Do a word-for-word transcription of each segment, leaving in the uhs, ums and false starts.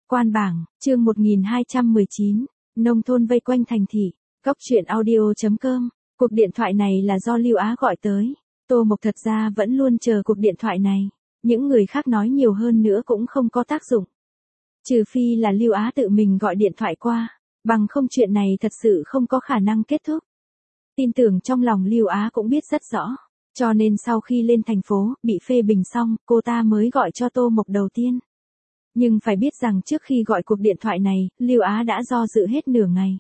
Quan bảng, chương một nghìn hai trăm mười chín, nông thôn vây quanh thành thị, góc truyện audio chấm com. Cuộc điện thoại này là do Lưu Á gọi tới. Tô Mộc thật ra vẫn luôn chờ cuộc điện thoại này. Những người khác nói nhiều hơn nữa cũng không có tác dụng. Trừ phi là Lưu Á tự mình gọi điện thoại qua, bằng không chuyện này thật sự không có khả năng kết thúc. Tin tưởng trong lòng Lưu Á cũng biết rất rõ. Cho nên sau khi lên thành phố, bị phê bình xong, cô ta mới gọi cho Tô Mộc đầu tiên. Nhưng phải biết rằng trước khi gọi cuộc điện thoại này, Lưu Á đã do dự hết nửa ngày.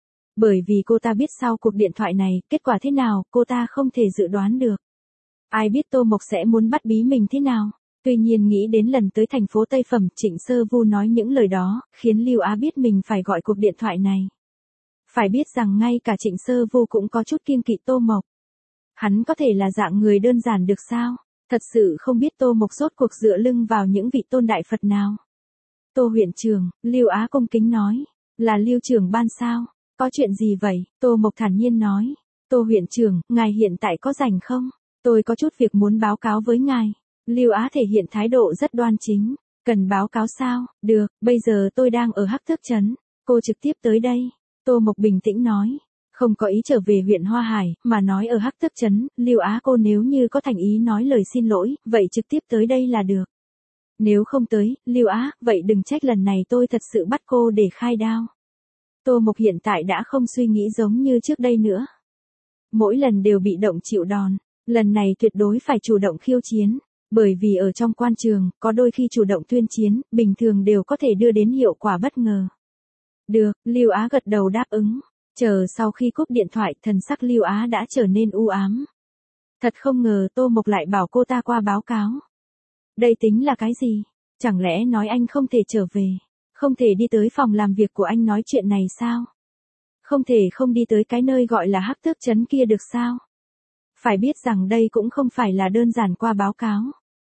Bởi vì cô ta biết sau cuộc điện thoại này, kết quả thế nào, cô ta không thể dự đoán được. Ai biết Tô Mộc sẽ muốn bắt bí mình thế nào. Tuy nhiên nghĩ đến lần tới thành phố Tây Phẩm, Trịnh Sơ Vu nói những lời đó, khiến Lưu Á biết mình phải gọi cuộc điện thoại này. Phải biết rằng ngay cả Trịnh Sơ Vu cũng có chút kiêng kỵ Tô Mộc. Hắn có thể là dạng người đơn giản được sao? Thật sự không biết Tô Mộc rốt cuộc dựa lưng vào những vị tôn đại Phật nào. Tô huyện trưởng, Lưu Á cung kính nói, là Lưu trưởng ban sao? Có chuyện gì vậy? Tô Mộc thản nhiên nói, Tô huyện trưởng, ngài hiện tại có rảnh không? Tôi có chút việc muốn báo cáo với ngài. Lưu Á thể hiện thái độ rất đoan chính. Cần báo cáo sao? Được, bây giờ tôi đang ở Hắc Thước Trấn. Cô trực tiếp tới đây. Tô Mộc bình tĩnh nói. Không có ý trở về huyện Hoa Hải, mà nói ở Hắc Thước Trấn. Lưu Á cô nếu như có thành ý nói lời xin lỗi, vậy trực tiếp tới đây là được. Nếu không tới, Lưu Á, vậy đừng trách lần này tôi thật sự bắt cô để khai đao. Tô Mộc hiện tại đã không suy nghĩ giống như trước đây nữa. Mỗi lần đều bị động chịu đòn. Lần này tuyệt đối phải chủ động khiêu chiến. Bởi vì ở trong quan trường, có đôi khi chủ động tuyên chiến, bình thường đều có thể đưa đến hiệu quả bất ngờ. Được, Lưu Á gật đầu đáp ứng. Chờ sau khi cúp điện thoại, thần sắc Lưu Á đã trở nên u ám. Thật không ngờ Tô Mộc lại bảo cô ta qua báo cáo. Đây tính là cái gì? Chẳng lẽ nói anh không thể trở về? Không thể đi tới phòng làm việc của anh nói chuyện này sao? Không thể không đi tới cái nơi gọi là Hắc Thước Trấn kia được sao? Phải biết rằng đây cũng không phải là đơn giản qua báo cáo.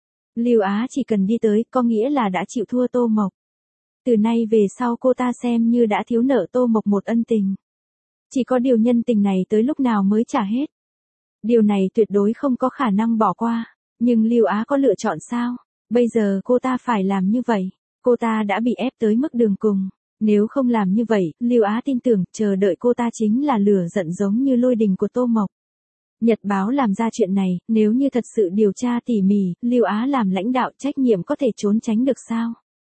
Lưu Á chỉ cần đi tới có nghĩa là đã chịu thua Tô Mộc. Từ nay về sau cô ta xem như đã thiếu nợ Tô Mộc một ân tình. Chỉ có điều nhân tình này tới lúc nào mới trả hết. Điều này tuyệt đối không có khả năng bỏ qua. Nhưng Lưu Á có lựa chọn sao? Bây giờ cô ta phải làm như vậy. Cô ta đã bị ép tới mức đường cùng. Nếu không làm như vậy, Lưu Á tin tưởng chờ đợi cô ta chính là lửa giận giống như lôi đình của Tô Mộc. Nhật báo làm ra chuyện này, nếu như thật sự điều tra tỉ mỉ, Lưu Á làm lãnh đạo trách nhiệm có thể trốn tránh được sao?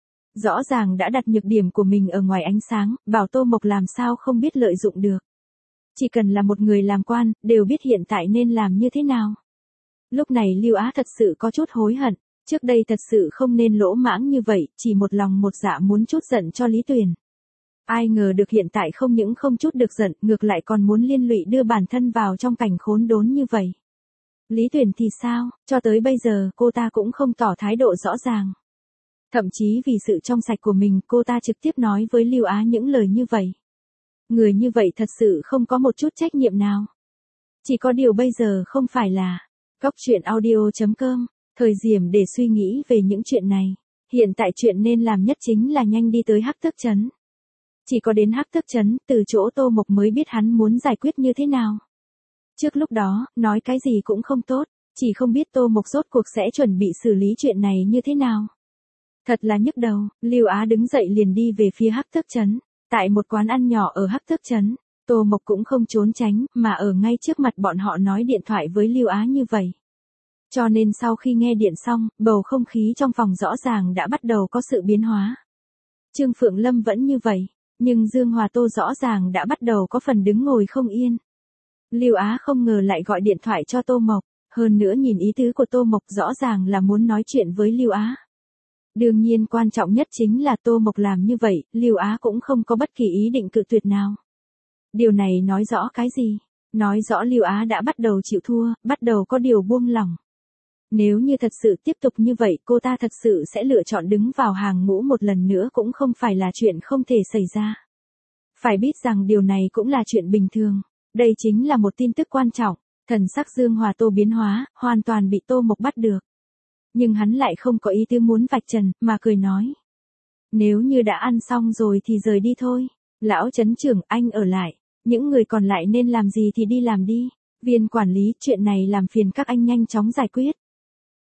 Rõ ràng đã đặt nhược điểm của mình ở ngoài ánh sáng, bảo Tô Mộc làm sao không biết lợi dụng được. Chỉ cần là một người làm quan, đều biết hiện tại nên làm như thế nào. Lúc này Lưu Á thật sự có chút hối hận, trước đây thật sự không nên lỗ mãng như vậy, chỉ một lòng một dạ muốn chút giận cho Lý Tuyền. Ai ngờ được hiện tại không những không chút được giận, ngược lại còn muốn liên lụy đưa bản thân vào trong cảnh khốn đốn như vậy. Lý Tuyền thì sao, cho tới bây giờ cô ta cũng không tỏ thái độ rõ ràng. Thậm chí vì sự trong sạch của mình cô ta trực tiếp nói với Lưu Á những lời như vậy. Người như vậy thật sự không có một chút trách nhiệm nào. Chỉ có điều bây giờ không phải là góc truyện audio chấm com, thời điểm để suy nghĩ về những chuyện này. Hiện tại chuyện nên làm nhất chính là nhanh đi tới Hắc Thước Trấn. Chỉ có đến Hắc Thước Trấn, từ chỗ Tô Mộc mới biết hắn muốn giải quyết như thế nào. Trước lúc đó, nói cái gì cũng không tốt, chỉ không biết Tô Mộc rốt cuộc sẽ chuẩn bị xử lý chuyện này như thế nào. Thật là nhức đầu, Lưu Á đứng dậy liền đi về phía Hắc Thước Trấn. Tại một quán ăn nhỏ ở Hắc Thước Trấn, Tô Mộc cũng không trốn tránh, mà ở ngay trước mặt bọn họ nói điện thoại với Lưu Á như vậy. Cho nên sau khi nghe điện xong, bầu không khí trong phòng rõ ràng đã bắt đầu có sự biến hóa. Trương Phượng Lâm vẫn như vậy, nhưng Dương Hòa Tô rõ ràng đã bắt đầu có phần đứng ngồi không yên. Lưu Á không ngờ lại gọi điện thoại cho Tô Mộc, hơn nữa nhìn ý tứ của Tô Mộc rõ ràng là muốn nói chuyện với Lưu Á. Đương nhiên quan trọng nhất chính là Tô Mộc làm như vậy, Lưu Á cũng không có bất kỳ ý định cự tuyệt nào. Điều này nói rõ cái gì? Nói rõ Lưu Á đã bắt đầu chịu thua, bắt đầu có điều buông lỏng. Nếu như thật sự tiếp tục như vậy cô ta thật sự sẽ lựa chọn đứng vào hàng ngũ một lần nữa cũng không phải là chuyện không thể xảy ra. Phải biết rằng điều này cũng là chuyện bình thường. Đây chính là một tin tức quan trọng. Thần sắc Dương Hòa Tô biến hóa, hoàn toàn bị Tô Mộc bắt được. Nhưng hắn lại không có ý tứ muốn vạch trần, mà cười nói. Nếu như đã ăn xong rồi thì rời đi thôi. Lão trấn trưởng, anh ở lại. Những người còn lại nên làm gì thì đi làm đi. Viên quản lý, chuyện này làm phiền các anh nhanh chóng giải quyết.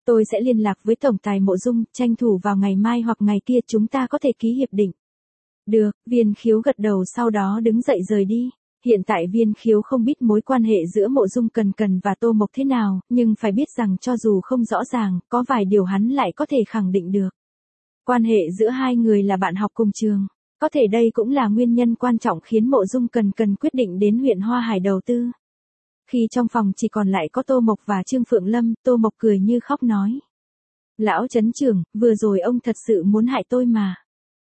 Tôi sẽ liên lạc với tổng tài Mộ Dung, tranh thủ vào ngày mai hoặc ngày kia chúng ta có thể ký hiệp định. Được, Viên Khiếu gật đầu sau đó đứng dậy rời đi. Hiện tại Viên Khiếu không biết mối quan hệ giữa Mộ Dung Cần Cần và Tô Mộc thế nào, nhưng phải biết rằng cho dù không rõ ràng, có vài điều hắn lại có thể khẳng định được. Quan hệ giữa hai người là bạn học cùng trường. Có thể đây cũng là nguyên nhân quan trọng khiến Mộ Dung Cần Cần quyết định đến huyện Hoa Hải đầu tư. Khi trong phòng chỉ còn lại có Tô Mộc và Trương Phượng Lâm, Tô Mộc cười như khóc nói. Lão trấn trưởng, vừa rồi ông thật sự muốn hại tôi mà.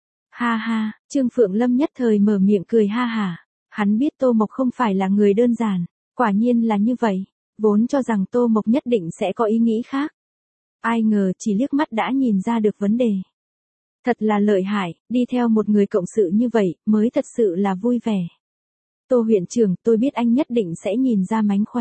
Ha ha, Trương Phượng Lâm nhất thời mở miệng cười ha hả. Hắn biết Tô Mộc không phải là người đơn giản, quả nhiên là như vậy, vốn cho rằng Tô Mộc nhất định sẽ có ý nghĩ khác. Ai ngờ chỉ liếc mắt đã nhìn ra được vấn đề. Thật là lợi hại, đi theo một người cộng sự như vậy, mới thật sự là vui vẻ. Tô huyện trưởng, tôi biết anh nhất định sẽ nhìn ra mánh khóe.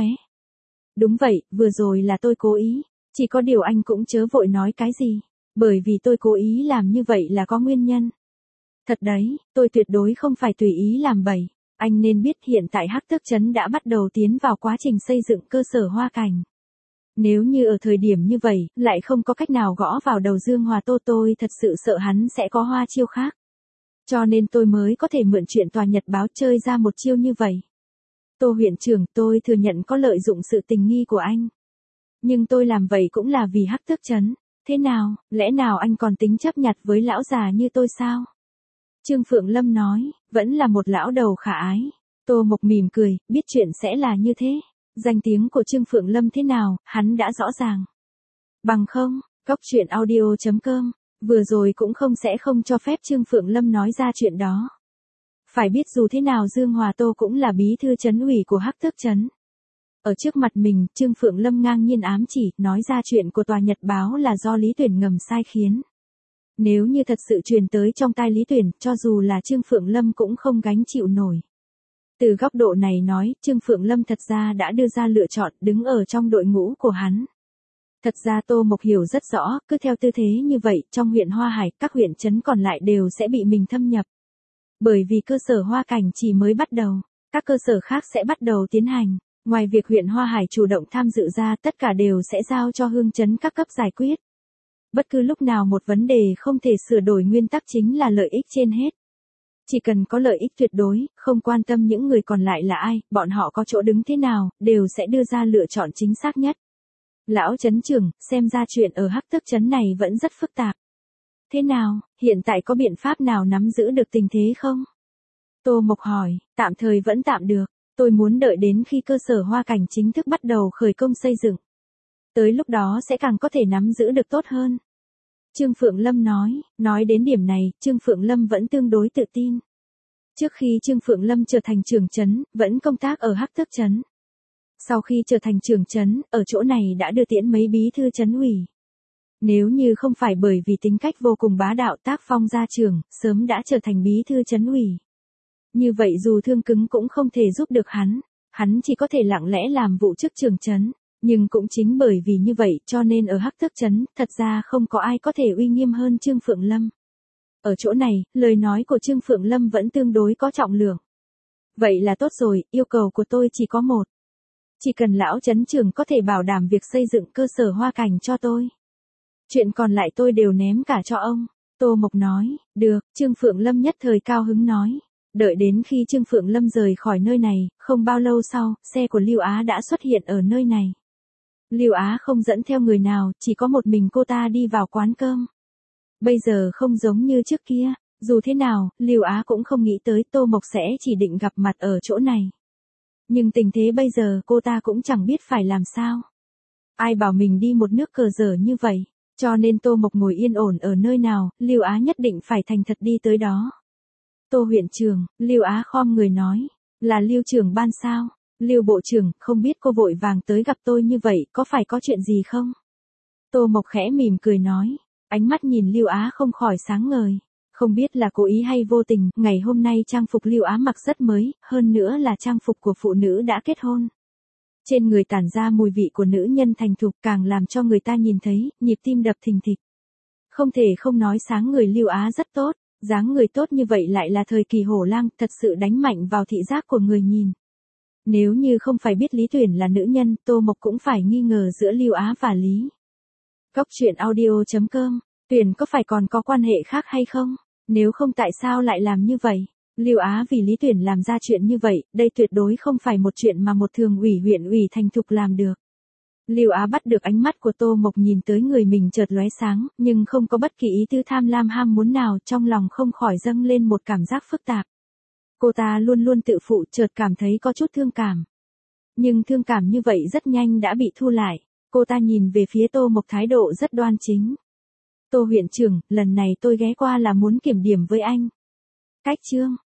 Đúng vậy, vừa rồi là tôi cố ý, chỉ có điều anh cũng chớ vội nói cái gì, bởi vì tôi cố ý làm như vậy là có nguyên nhân. Thật đấy, tôi tuyệt đối không phải tùy ý làm bậy. Anh nên biết hiện tại Hắc Tước Trấn đã bắt đầu tiến vào quá trình xây dựng cơ sở hoa cảnh. Nếu như ở thời điểm như vậy, lại không có cách nào gõ vào đầu Dương Hòa Tô, tôi thật sự sợ hắn sẽ có hoa chiêu khác. Cho nên tôi mới có thể mượn chuyện tòa nhật báo chơi ra một chiêu như vậy. Tô huyện trưởng, tôi thừa nhận có lợi dụng sự tình nghi của anh. Nhưng tôi làm vậy cũng là vì Hắc Tước Trấn. Thế nào, lẽ nào anh còn tính chấp nhặt với lão già như tôi sao? Trương Phượng Lâm nói, vẫn là một lão đầu khả ái. Tô Mộc mỉm cười, biết chuyện sẽ là như thế. Danh tiếng của Trương Phượng Lâm thế nào, hắn đã rõ ràng. Bằng không, Cốc Truyện Audio chấm com, vừa rồi cũng không sẽ không cho phép Trương Phượng Lâm nói ra chuyện đó. Phải biết dù thế nào Dương Hòa Tô cũng là bí thư trấn ủy của Hắc Tước Trấn. Ở trước mặt mình, Trương Phượng Lâm ngang nhiên ám chỉ, nói ra chuyện của tòa nhật báo là do Lý Tuyển ngầm sai khiến. Nếu như thật sự truyền tới trong tai Lý Tuyển, cho dù là Trương Phượng Lâm cũng không gánh chịu nổi. Từ góc độ này nói, Trương Phượng Lâm thật ra đã đưa ra lựa chọn đứng ở trong đội ngũ của hắn. Thật ra Tô Mộc hiểu rất rõ, cứ theo tư thế như vậy, trong huyện Hoa Hải, các huyện trấn còn lại đều sẽ bị mình thâm nhập. Bởi vì cơ sở hoa cảnh chỉ mới bắt đầu, các cơ sở khác sẽ bắt đầu tiến hành. Ngoài việc huyện Hoa Hải chủ động tham dự ra, tất cả đều sẽ giao cho hương trấn các cấp giải quyết. Bất cứ lúc nào một vấn đề không thể sửa đổi, nguyên tắc chính là lợi ích trên hết. Chỉ cần có lợi ích tuyệt đối, không quan tâm những người còn lại là ai, bọn họ có chỗ đứng thế nào, đều sẽ đưa ra lựa chọn chính xác nhất. Lão trấn trưởng, xem ra chuyện ở Hắc Tước Trấn này vẫn rất phức tạp. Thế nào, hiện tại có biện pháp nào nắm giữ được tình thế không? Tô Mộc hỏi, tạm thời vẫn tạm được, tôi muốn đợi đến khi cơ sở hoa cảnh chính thức bắt đầu khởi công xây dựng. Tới lúc đó sẽ càng có thể nắm giữ được tốt hơn. Trương Phượng Lâm nói, nói đến điểm này, Trương Phượng Lâm vẫn tương đối tự tin. Trước khi Trương Phượng Lâm trở thành trưởng trấn, vẫn công tác ở Hắc Tước Trấn. Sau khi trở thành trưởng trấn, ở chỗ này đã đưa tiễn mấy bí thư trấn ủy. Nếu như không phải bởi vì tính cách vô cùng bá đạo tác phong gia trưởng, sớm đã trở thành bí thư trấn ủy. Như vậy dù thương cứng cũng không thể giúp được hắn, hắn chỉ có thể lặng lẽ làm vụ chức trưởng trấn. Nhưng cũng chính bởi vì như vậy cho nên ở Hắc Tước Trấn, thật ra không có ai có thể uy nghiêm hơn Trương Phượng Lâm. Ở chỗ này, lời nói của Trương Phượng Lâm vẫn tương đối có trọng lượng. Vậy là tốt rồi, yêu cầu của tôi chỉ có một. Chỉ cần lão trấn trưởng có thể bảo đảm việc xây dựng cơ sở hoa cảnh cho tôi. Chuyện còn lại tôi đều ném cả cho ông. Tô Mộc nói, được, Trương Phượng Lâm nhất thời cao hứng nói. Đợi đến khi Trương Phượng Lâm rời khỏi nơi này, không bao lâu sau, xe của Lưu Á đã xuất hiện ở nơi này. Lưu Á không dẫn theo người nào, chỉ có một mình cô ta đi vào quán cơm. Bây giờ không giống như trước kia, dù thế nào, Lưu Á cũng không nghĩ tới Tô Mộc sẽ chỉ định gặp mặt ở chỗ này. Nhưng tình thế bây giờ cô ta cũng chẳng biết phải làm sao. Ai bảo mình đi một nước cờ dở như vậy, cho nên Tô Mộc ngồi yên ổn ở nơi nào, Lưu Á nhất định phải thành thật đi tới đó. Tô huyện trưởng, Lưu Á khom người nói, là Lưu trưởng ban sao? Lưu bộ trưởng, không biết cô vội vàng tới gặp tôi như vậy, có phải có chuyện gì không? Tô Mộc khẽ mỉm cười nói, ánh mắt nhìn Lưu Á không khỏi sáng ngời. Không biết là cố ý hay vô tình, ngày hôm nay trang phục Lưu Á mặc rất mới, hơn nữa là trang phục của phụ nữ đã kết hôn. Trên người tản ra mùi vị của nữ nhân thành thục, càng làm cho người ta nhìn thấy, nhịp tim đập thình thịch. Không thể không nói sáng người Lưu Á rất tốt, dáng người tốt như vậy lại là thời kỳ hổ lang, thật sự đánh mạnh vào thị giác của người nhìn. Nếu như không phải biết Lý Tuyển là nữ nhân, Tô Mộc cũng phải nghi ngờ giữa Lưu Á và Lý Cốc truyện audio chấm com. Tuyền có phải còn có quan hệ khác hay không? Nếu không tại sao lại làm như vậy? Lưu Á vì Lý Tuyển làm ra chuyện như vậy, đây tuyệt đối không phải một chuyện mà một thường ủy huyện ủy thành thục làm được. Lưu Á bắt được ánh mắt của Tô Mộc nhìn tới người mình chợt lóe sáng, nhưng không có bất kỳ ý tư tham lam ham muốn nào, trong lòng không khỏi dâng lên một cảm giác phức tạp. Cô ta luôn luôn tự phụ, chợt cảm thấy có chút thương cảm. Nhưng thương cảm như vậy rất nhanh đã bị thu lại. Cô ta nhìn về phía Tô Mộc thái độ rất đoan chính. Tô huyện trưởng, lần này tôi ghé qua là muốn kiểm điểm với anh. Cách chương